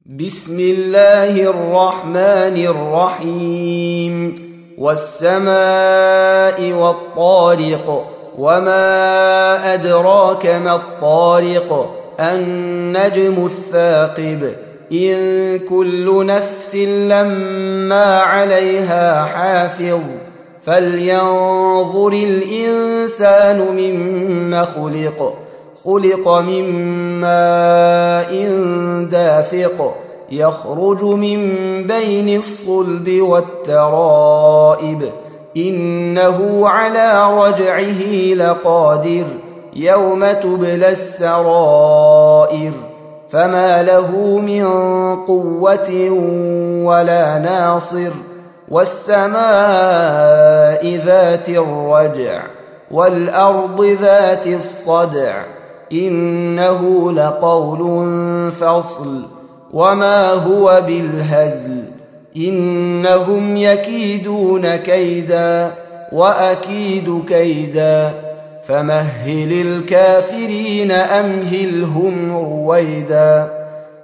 بسم الله الرحمن الرحيم والسماء والطارق وما أدراك ما الطارق النجم الثاقب إن كل نفس لما عليها حافظ فلينظر الإنسان مما خلق من ماء دافق يخرج من بين الصلب والترائب إنه على رجعه لقادر يوم تبلى السرائر فما له من قوة ولا ناصر والسماء ذات الرجع والأرض ذات الصدع إنه لقول فصل وما هو بالهزل إنهم يكيدون كيدا وأكيد كيدا فمهل الكافرين أمهلهم رويدا